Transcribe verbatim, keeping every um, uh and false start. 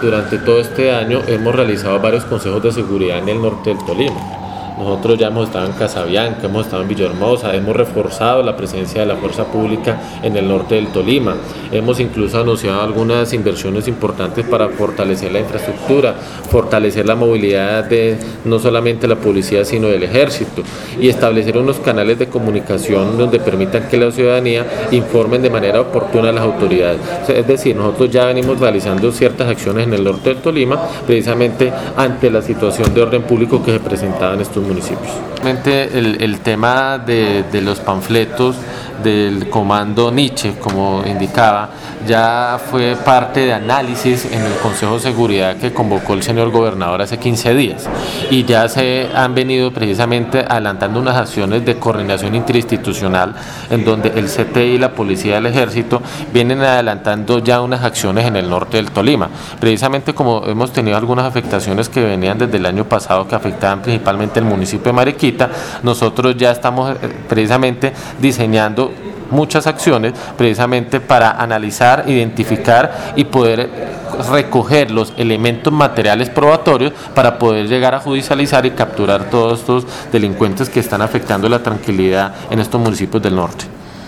durante todo este año hemos realizado varios consejos de seguridad en el norte del Tolima. Nosotros ya hemos estado en Casabianca, hemos estado en Villahermosa, hemos reforzado la presencia de la fuerza pública en el norte del Tolima. Hemos incluso anunciado algunas inversiones importantes para fortalecer la infraestructura, fortalecer la movilidad de no solamente la policía, sino del ejército, y establecer unos canales de comunicación donde permitan que la ciudadanía informen de manera oportuna a las autoridades. Es decir, nosotros ya venimos realizando ciertas acciones en el norte del Tolima, precisamente ante la situación de orden público que se presentaba en estos municipios. El, el tema de, de los panfletos del comando Nietzsche, como indicaba, ya fue parte de análisis en el Consejo de Seguridad que convocó el señor gobernador hace quince días, y ya se han venido precisamente adelantando unas acciones de coordinación interinstitucional en donde el C T I y la Policía del Ejército vienen adelantando ya unas acciones en el norte del Tolima, precisamente como hemos tenido algunas afectaciones que venían desde el año pasado que afectaban principalmente el municipio de Mariquita. Nosotros ya estamos precisamente diseñando muchas acciones precisamente para analizar, identificar y poder recoger los elementos materiales probatorios para poder llegar a judicializar y capturar todos estos delincuentes que están afectando la tranquilidad en estos municipios del norte.